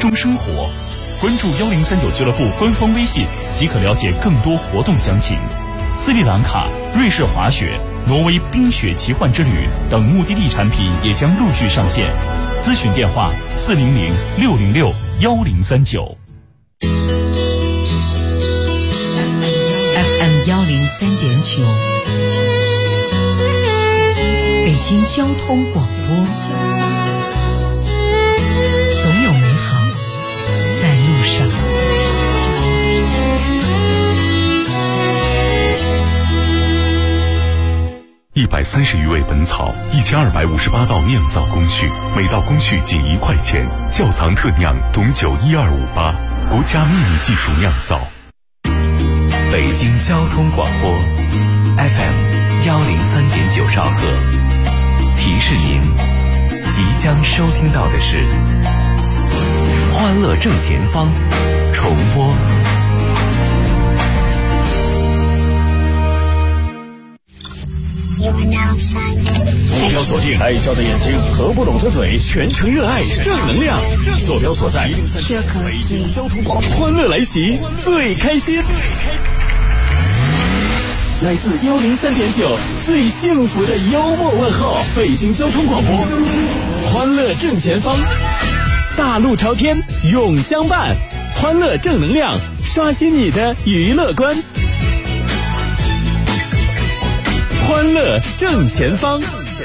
动生活。关注1039俱乐部官方微信即可了解更多活动详情。斯里兰卡、瑞士滑雪、挪威冰雪奇幻之旅等目的地产品也将陆续上线。咨询电话400-606-1039。 FM 103.9，北京交通广播。总有美好在路上。 130余味本草，1258道酿造工序，每道工序仅1块钱。窖藏特酿董酒12588，国家秘密技术酿造。 北京交通广播 FM 103.9兆赫，提示您即将收听到的是欢乐正前方重播。 目标锁定，爱笑的眼睛和不拢的嘴，全程热爱正能量。坐标所在北京交通广播，欢乐来袭，最开心。来自103.9最幸福的幽默问候，北京交通广播，欢乐正前方，大路朝天永相伴，欢乐正能量，刷新你的娱乐观。欢乐正前方，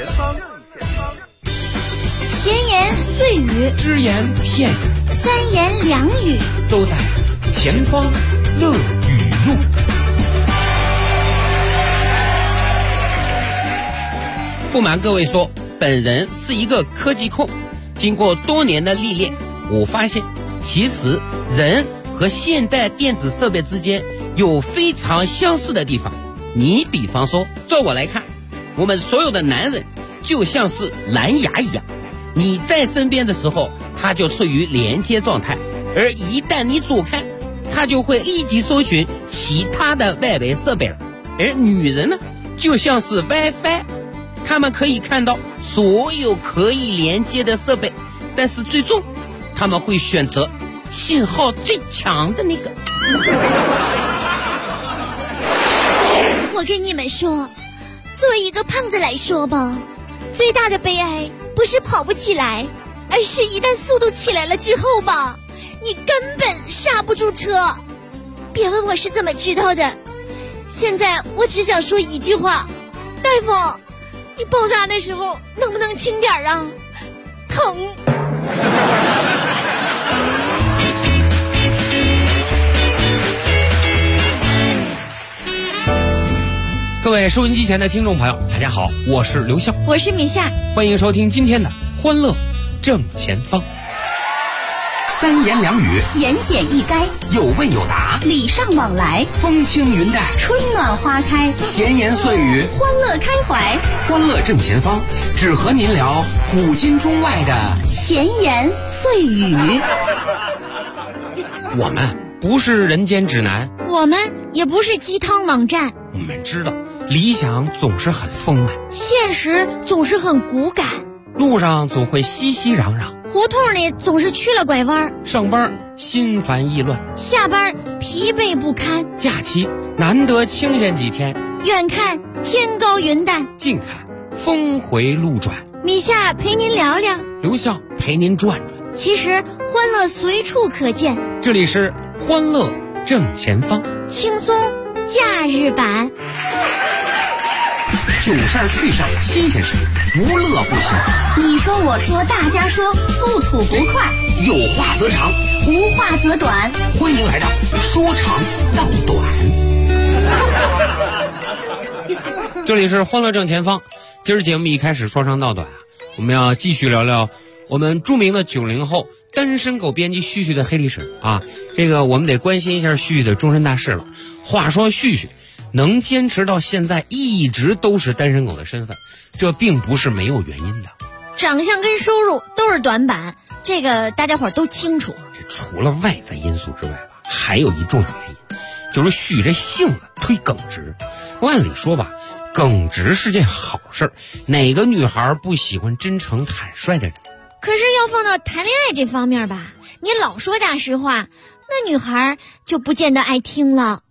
闲言碎语， 只言片语， 三言两语， 都在前方乐语录。不瞒各位说，本人是一个科技控，经过多年的历练，我发现其实人和现代电子设备之间有非常相似的地方。你比方说，照我来看，我们所有的男人就像是蓝牙一样，你在身边的时候，它就处于连接状态，而一旦你走开，它就会立即搜寻其他的外围设备。而女人呢，就像是 WiFi， 她们可以看到所有可以连接的设备，但是最终她们会选择信号最强的那个。 我跟你们说，作为一个胖子来说吧，最大的悲哀不是跑不起来，而是一旦速度起来了之后吧，你根本刹不住车。别问我是怎么知道的，现在我只想说一句话，大夫，你包扎的时候能不能轻点啊？疼。 各位收音机前的听众朋友，大家好，我是刘笑， 我是米夏， 欢迎收听今天的欢乐正前方。 三言两语， 言简意赅， 有问有答， 礼尚往来， 风轻云淡， 春暖花开， 闲言碎语， 欢乐开怀。 欢乐正前方，只和您聊古今中外的闲言碎语。 我们不是人间指南， 我们也不是鸡汤网站， 我们知道理想总是很丰满， 现实总是很骨感， 路上总会熙熙攘攘， 胡同里总是去了拐弯， 上班心烦意乱， 下班疲惫不堪， 假期难得清闲几天， 远看天高云淡， 近看峰回路转。 米夏陪您聊聊， 刘笑陪您转转。 其实欢乐随处可见， 这里是欢乐正前方， 轻松假日版。 囧事儿趣事儿新鲜事，无乐不行。 你说我说大家说，不吐不快， 有话则长， 无话则短。 欢迎来到说长道短。 这里是欢乐正前方，今儿节目一开始说长道短，我们要继续聊聊我们著名的90后单身狗编辑旭旭的黑历史啊。这个我们得关心一下旭旭的终身大事了。话说旭旭能坚持到现在一直都是单身狗的身份，这并不是没有原因的。 长相跟收入都是短板，这个大家伙都清楚。 这除了外在因素之外吧，还有一重要原因，就是旭这性子忒耿直。按理说吧，耿直是件好事，哪个女孩不喜欢真诚坦率的人？ 可是要放到谈恋爱这方面吧，你老说大实话，那女孩就不见得爱听了。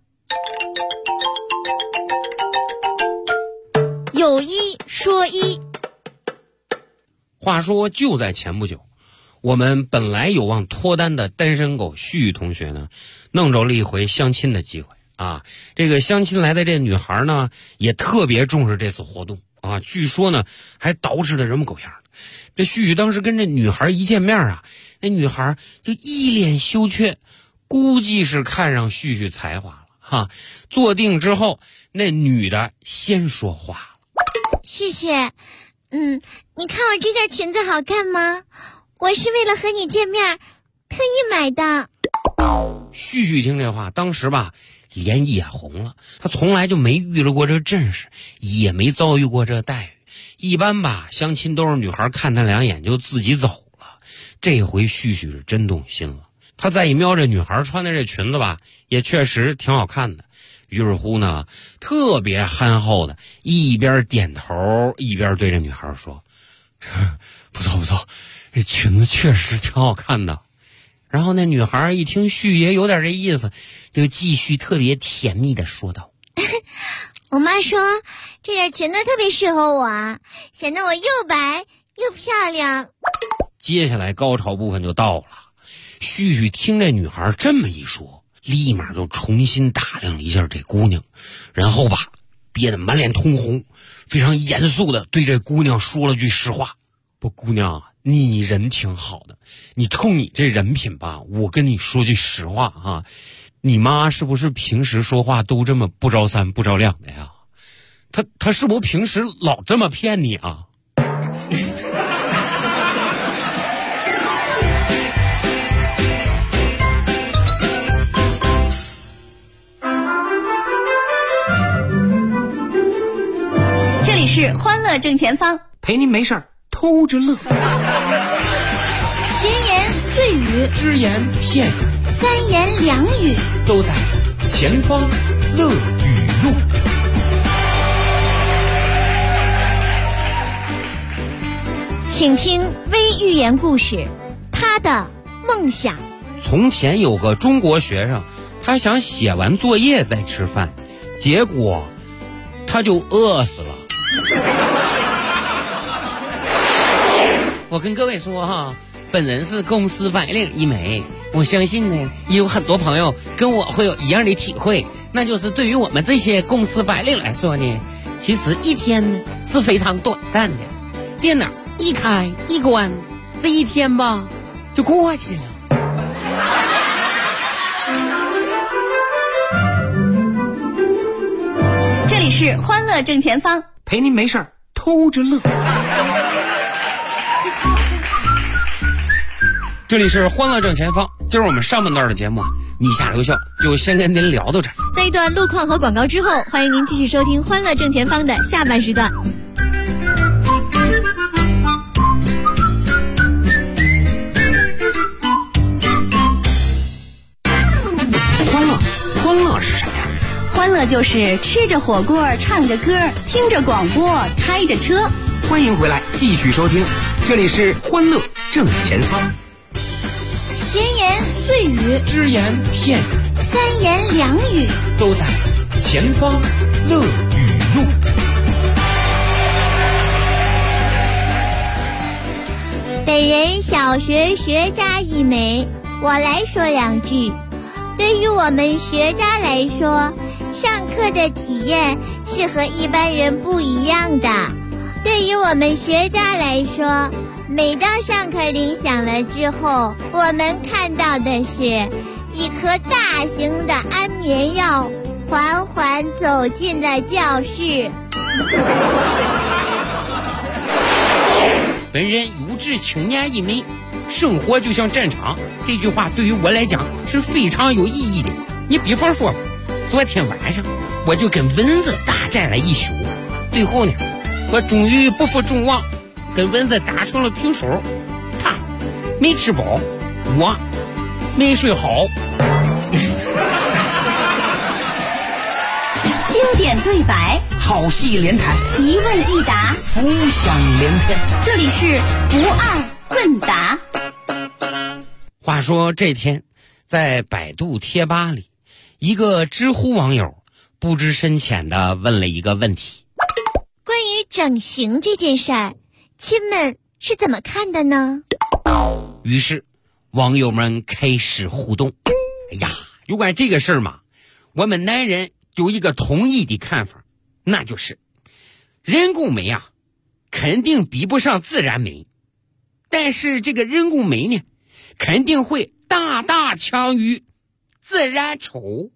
有一说一。 话说就在前不久，我们本来有望脱单的单身狗旭同学呢，弄着了一回相亲的机会啊。这个相亲来的这女孩呢，也特别重视这次活动啊。据说呢，还捯饬的人模狗样的。这旭当时跟这女孩一见面啊，那女孩就一脸羞怯，估计是看上旭才华了哈。坐定之后，那女的先说话了：“ 谢谢。你看我这件裙子好看吗？我是为了和你见面特意买的。” 旭听这话，当时吧脸也红了。他从来就没遇到过这阵势，也没遭遇过这待遇。一般吧相亲都是女孩看他两眼就自己走了，这回旭是真动心了。他再一瞄这女孩穿的这裙子吧，也确实挺好看的。于是乎呢，特别憨厚的一边点头一边对着女孩说：“不错不错，这裙子确实挺好看的。”然后那女孩一听旭爷有点这意思，就继续特别甜蜜的说道：“ 我妈说这件裙子特别适合我，显得我又白又漂亮。” 接下来高潮部分就到了。旭听这女孩这么一说，立马就重新打量了一下这姑娘，然后吧憋得满脸通红，非常严肃的对这姑娘说了句实话：“不，姑娘，你人挺好的，你冲你这人品吧，我跟你说句实话啊，你妈是不是平时说话都这么不着三不着两的呀？她是不是平时老这么骗你啊？” 这里是欢乐正前方， 陪您没事儿偷着乐。 闲言碎语， 只言片语， 三言两语， 都在前方乐语录。 请听微寓言故事，他的梦想。 从前有个中国学生，他想写完作业再吃饭，结果他就饿死了。我跟各位说哈，本人是公司白领一枚，我相信呢，也有很多朋友跟我会有一样的体会，那就是对于我们这些公司白领来说呢，其实一天呢是非常短暂的，电脑一开一关，这一天吧就过去了。 这里是欢乐正前方， 陪您没事儿偷着乐。 这里是欢乐正前方，今儿我们上半段的节目你下留校就先跟您聊到这儿。 在一段路况和广告之后，欢迎您继续收听欢乐正前方的下半时段。 欢乐是什么呀？ 欢乐就是吃着火锅，唱着歌，听着广播，开着车。 欢迎回来，继续收听，这里是欢乐正前方。 闲言碎语， 只言片语， 三言两语， 都在前方乐语录。 本人小学学渣一枚，我来说两句。对于我们学渣来说，上课的体验是和一般人不一样的。对于我们学渣来说，每当上课铃响了之后，我们看到的是一颗大型的安眠药缓缓走进了教室。 本人有志青年一枚，生活就像战场，这句话对于我来讲是非常有意义的。你比方说，昨天晚上我就跟蚊子大战了一宿，最后呢，我终于不负众望，跟蚊子打成了平手。他没吃饱，我没睡好。 经典对白， 好戏连台， 一问一答， 浮想联翩。 这里是不二问答。 话说这天，在百度贴吧里，一个知乎网友不知深浅地问了一个问题： 关于整形这件事儿，亲们是怎么看的呢？ 于是网友们开始互动。哎呀，有关这个事儿嘛，我们男人有一个统一的看法，那就是人工美啊，肯定比不上自然美，但是这个人工美呢，肯定会大大强于自然丑。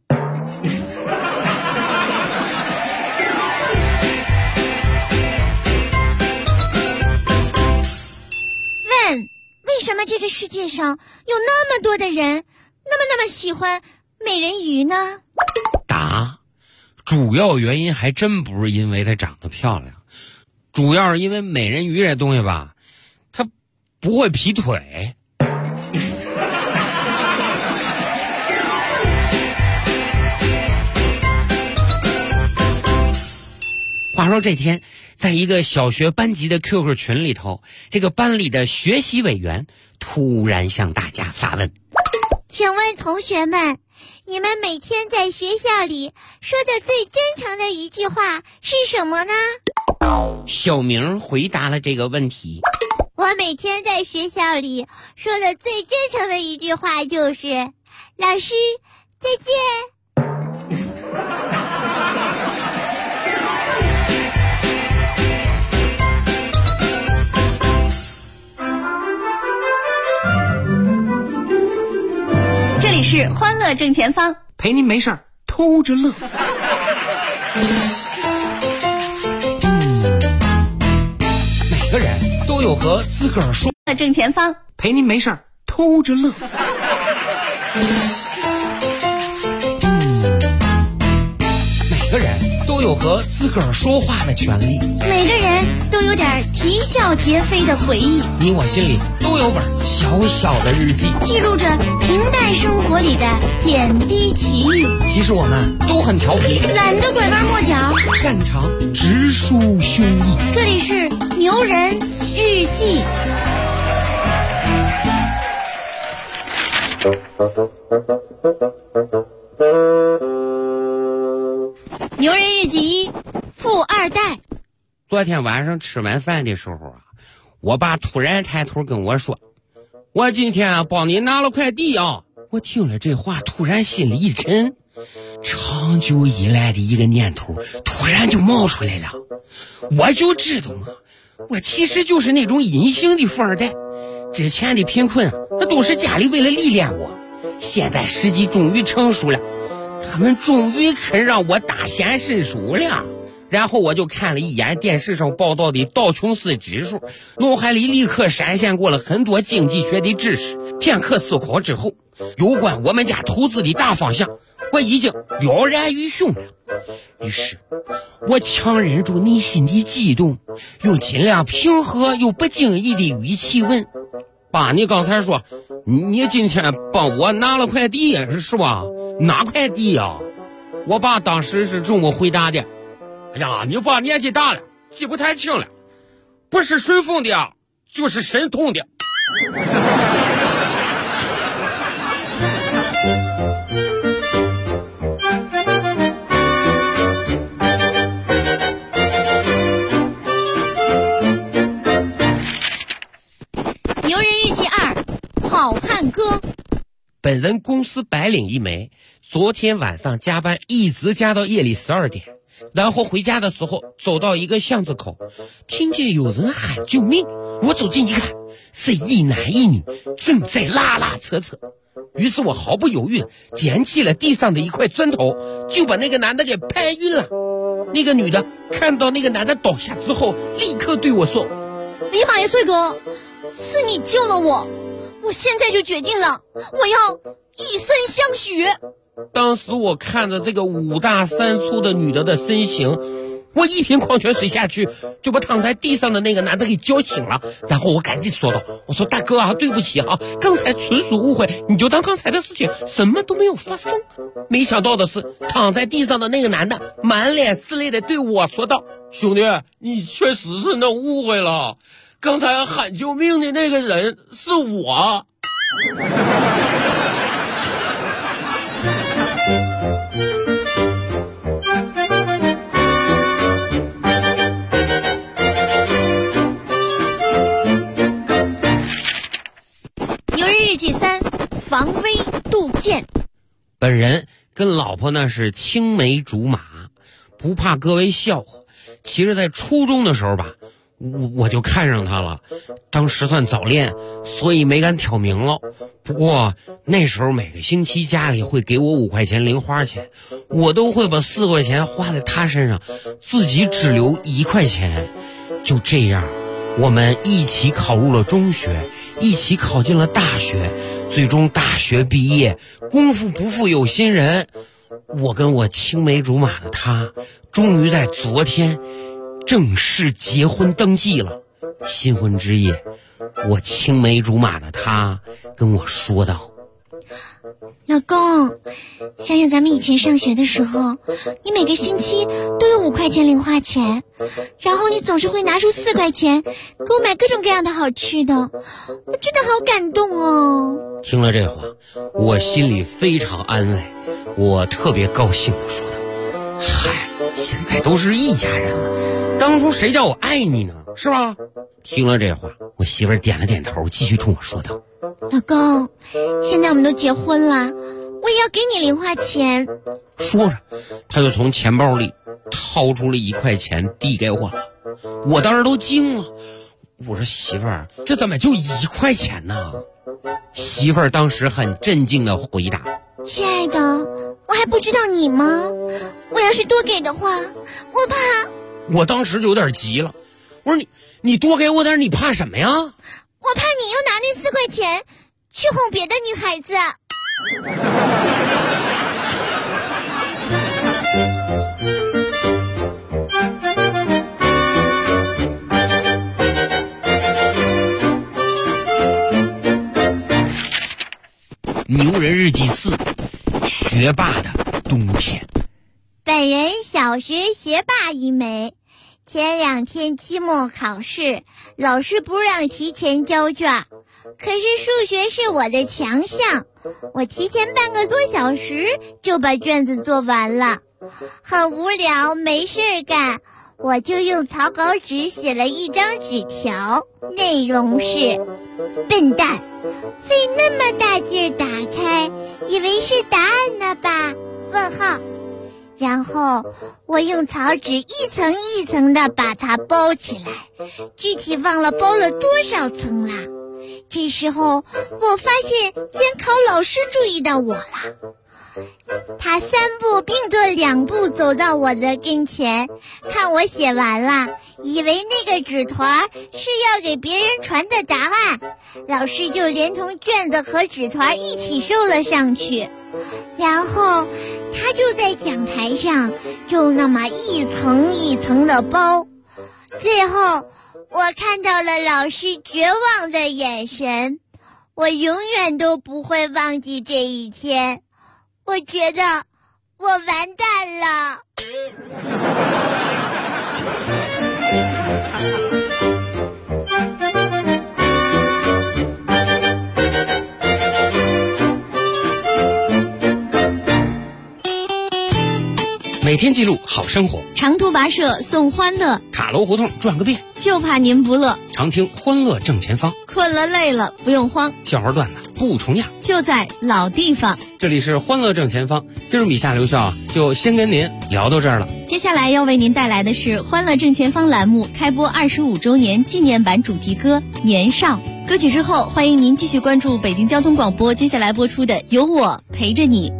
问，为什么这个世界上有那么多的人那么喜欢美人鱼呢？ 答，主要原因还真不是因为她长得漂亮，主要是因为美人鱼这东西吧，它不会劈腿。话说这天，在一个小学班级的 QQ 群里头，这个班里的学习委员突然向大家发问： 请问同学们，你们每天在学校里说的最真诚的一句话是什么呢？ 小明回答了这个问题： 我每天在学校里说的最真诚的一句话就是老师再见。 这里是欢乐正前方， 陪您没事儿偷着乐。 每个人都有和自个儿说正前方， 陪您没事儿偷着乐。 每个人都有和自个儿说话的权利， 每个人都有点啼笑皆非的回忆， 你我心里都有本小小的日记， 记录着平淡生活里的点滴奇遇。 其实我们都很调皮， 懒得拐弯抹角， 擅长直抒胸臆。 这里是牛人日记。牛人日记1，富二代。 昨天晚上吃完饭的时候啊，我爸突然抬头跟我说：“我今天帮你拿了块地啊！”我听了这话，突然心里一沉，长久以来的一个念头突然就冒出来了。我就知道嘛，我其实就是那种隐形的富二代。之前的贫困啊，那都是家里为了历练我，现在时机终于成熟了，他们终于肯让我大显身手了。然后我就看了一眼电视上报道的道琼斯指数，脑海里立刻闪现过了很多经济学的知识。片刻思考之后，有关我们家投资的大方向我已经了然于胸了。于是我强忍住内心的激动，用尽量平和又不经意的语气问：“爸，你刚才说你今天帮我拿了块地是吧？哪块地呀？”我爸当时是这么回答的：“哎呀，你爸年纪大了，记不太清了，不是顺丰的，就是申通的。” 牛人日记2，好汉歌。 本人公司白领一枚，昨天晚上加班一直加到夜里12点，然后回家的时候走到一个巷子口，听见有人喊救命。我走近一看，是一男一女正在拉拉扯扯。于是我毫不犹豫捡起了地上的一块砖头，就把那个男的给拍晕了。那个女的看到那个男的倒下之后，立刻对我说：“ 哎呀妈呀，帅哥，是你救了我，我现在就决定了，我要以身相许。” 当时我看着这个5大3粗的女的身形，我一瓶矿泉水下去，就把躺在地上的那个男的给叫醒了。然后我赶紧说道：“我说大哥啊，对不起啊，刚才纯属误会，你就当刚才的事情什么都没有发生。”没想到的是，躺在地上的那个男的满脸是泪的对我说道：“ 兄弟，你确实是弄误会了。 刚才喊救命的那个人是我。 牛人日记3，防微杜渐。 本人跟老婆呢是青梅竹马，不怕各位笑话。其实在初中的时候吧，我就看上她了，当时算早恋，所以没敢挑明了。不过那时候每个星期家里会给我5块钱零花钱，我都会把4块钱花在她身上，自己只留1块钱。就这样，我们一起考入了中学，一起考进了大学，最终大学毕业，功夫不负有心人，我跟我青梅竹马的她终于在昨天正式结婚登记了。新婚之夜，我青梅竹马的她跟我说道： 老公，想想咱们以前上学的时候，你每个星期都有5块钱零花钱，然后你总是会拿出4块钱给我买各种各样的好吃的，我真的好感动哦。 听了这话，我心里非常安慰，我特别高兴地说道：嗨，现在都是一家人了，当初谁叫我爱你呢，是吧？听了这话，我媳妇儿点了点头，继续冲我说道： 老公，现在我们都结婚了，我也要给你零花钱。 说着，他就从钱包里掏出了1块钱递给我了。我当时都惊了，我说媳妇儿，这怎么就1块钱呢？媳妇儿当时很镇静地回答： 亲爱的，我还不知道你吗？我要是多给的话，我怕…… 我当时就有点急了，我说你多给我点，你怕什么呀？ 我怕你又拿那4块钱去哄别的女孩子。 牛人日记4，学霸的冬天。 本人小学学霸一枚，前2天期末考试，老师不让提前交卷，可是数学是我的强项，我提前半个多小时就把卷子做完了。很无聊，没事干，我就用草稿纸写了一张纸条，内容是：笨蛋，费那么大劲儿打开，以为是答案呢吧？问号。然后我用草纸一层一层的把它包起来，具体忘了包了多少层啦。这时候我发现监考老师注意到我了，他3步并作2步走到我的跟前，看我写完了，以为那个纸团是要给别人传的答案，老师就连同卷子和纸团一起收了上去。然后他就在讲台上就那么一层一层的包，最后我看到了老师绝望的眼神，我永远都不会忘记这一天，我觉得我完蛋了。 每天记录好生活， 长途跋涉送欢乐， 塔楼胡同转个遍， 就怕您不乐。 常听欢乐正前方， 困了累了不用慌， 笑话段子不重样， 就在老地方。 这里是欢乐正前方，今儿米夏刘笑就先跟您聊到这儿了。 接下来要为您带来的是欢乐正前方栏目开播25周年纪念版主题歌《年少》。歌曲之后，欢迎您继续关注北京交通广播接下来播出的《有我陪着你》。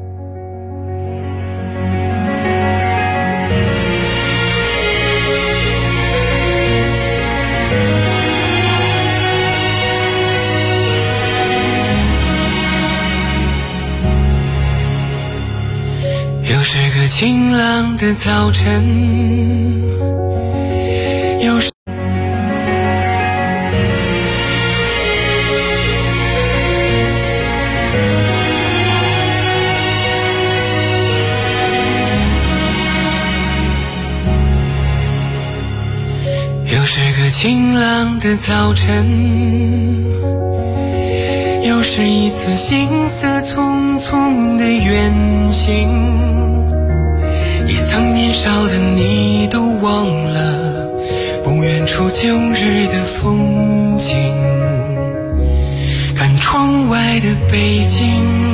又是个晴朗的早晨，又是又是个晴朗的早晨，又是一次行色匆匆的远行，也曾年少的你都忘了不远处旧日的风景。看窗外的北京，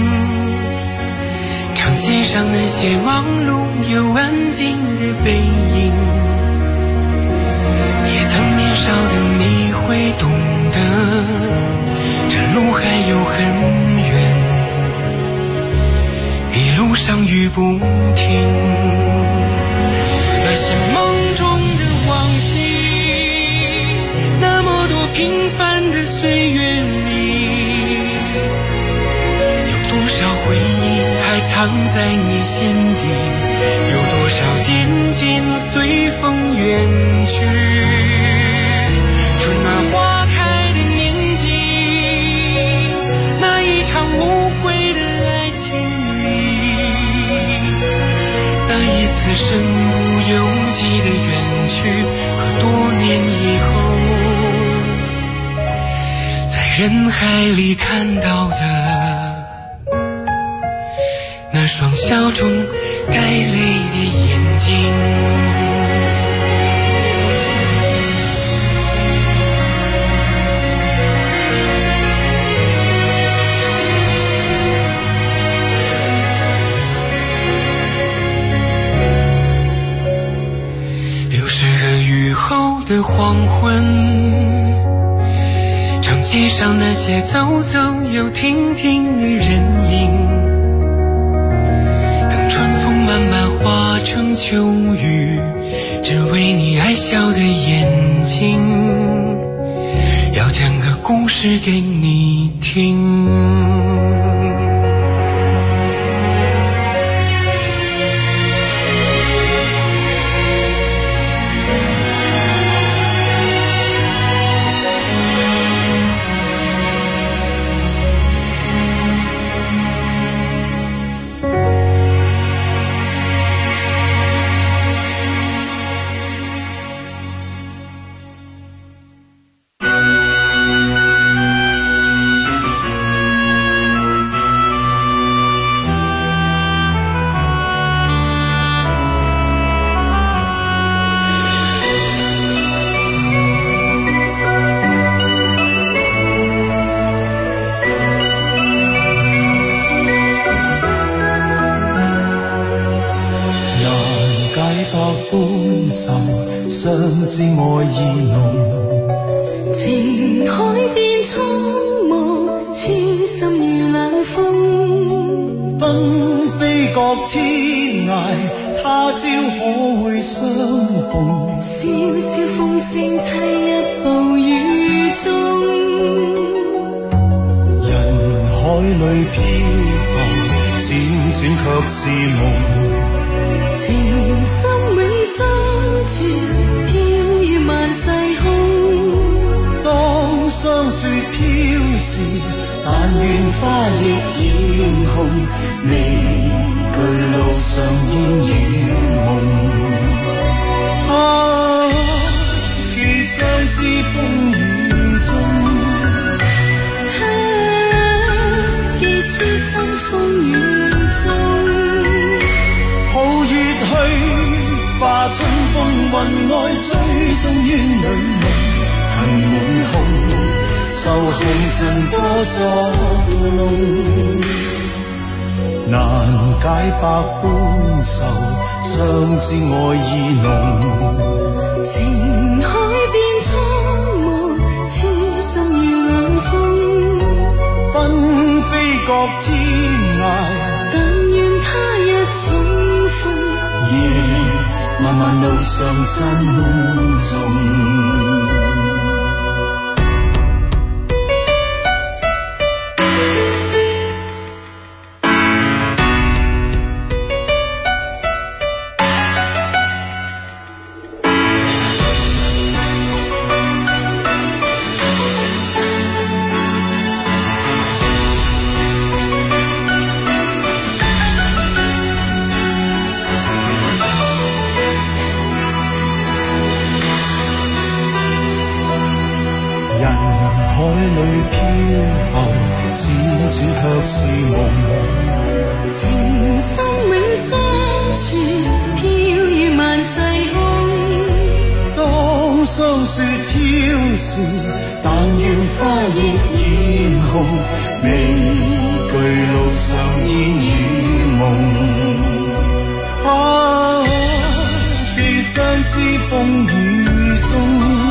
长街上那些忙碌又安静的背影，也曾年少的你会懂得，这路还有很远，一路上雨不停。那些梦中的往昔，那么多平凡的岁月里，有多少回忆还藏在你心底，有多少渐渐随风远去。春暖花开的年纪，那一场无悔的爱情里，那一次身不由己的远去，和多年以后在人海里看到的那双笑中带泪的眼睛。又是个雨后的黄昏，长街上那些走走又停停的人影，等春风慢慢化成秋雨，只为你爱笑的眼睛，要讲个故事给你听。 知愛意濃，情海變蒼茫，千心如冷風，紛飛各天涯，他朝可會相逢？笑笑風聲悽一暴雨中，人海裏漂浮，輾轉卻是夢，情深永相傳。萬世空，當霜雪飄時，但願花亦染紅，未懼路上煙與夢。啊，既相思風雨中，既痴心風雨中，抱月去，化春風雲外追蹤於女夢，恨滿胸，愁紅塵多作弄，難解百般愁，相知愛意濃，情海變蒼茫，痴心如冷風，紛飛各天涯，但願他日重逢。漫漫路上珍重。 事，但願花亦豔紅，未懼路上煙與夢。啊，既相思風雨中，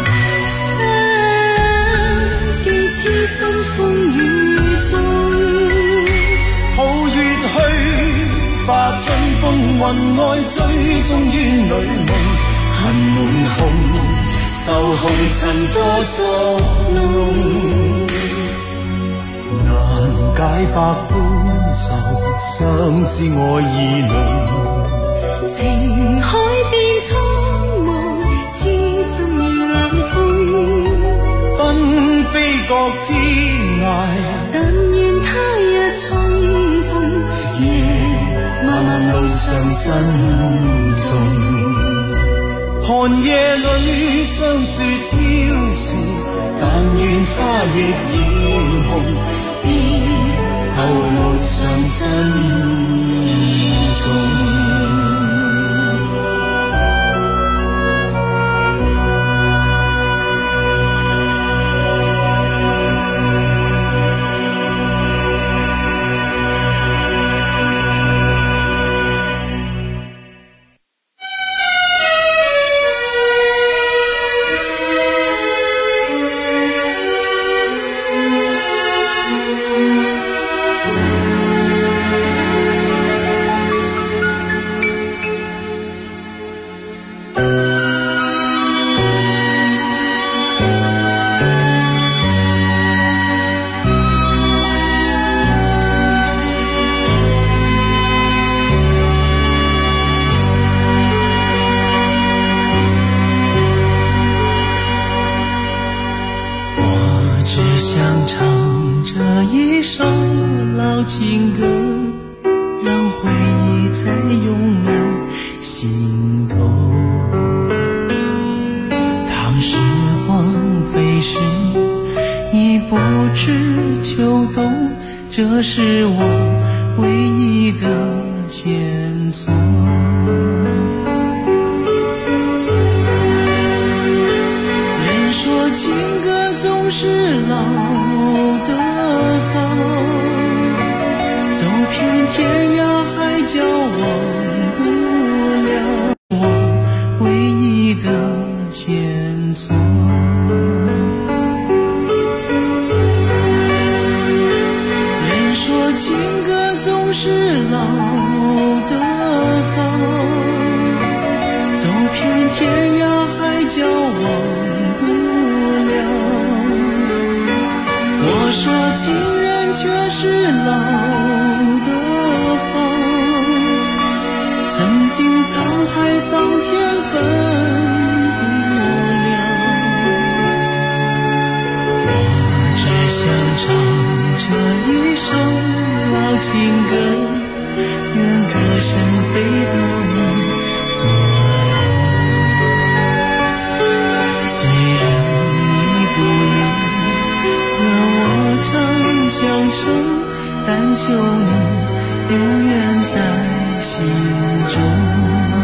既痴心風雨中， 抱月去，把春風雲外追蹤於女夢，恨滿紅，受紅塵多作弄，難解百般愁，相知愛意濃。 情海變蒼茫，痴心如冷風， 紛飛各天涯， 但願他日重逢， 夜漫漫路上珍重。寒夜裏霜雪飄時，但願花亦豔紅，別後路上珍重。 情歌，让回忆再涌满心头。当时光飞逝，已不知秋冬，这是我唯一的线索。人说情歌总是老的好，走遍天涯海角忘不了我唯一的线索。人说情歌总是老的好，走遍天涯海角忘不了。我说情人却是老的好，曾经沧海桑田分不了。我只想唱这一首老情歌，愿歌声飞到你左右。虽然你不能和我长相守，但求你永远在心中。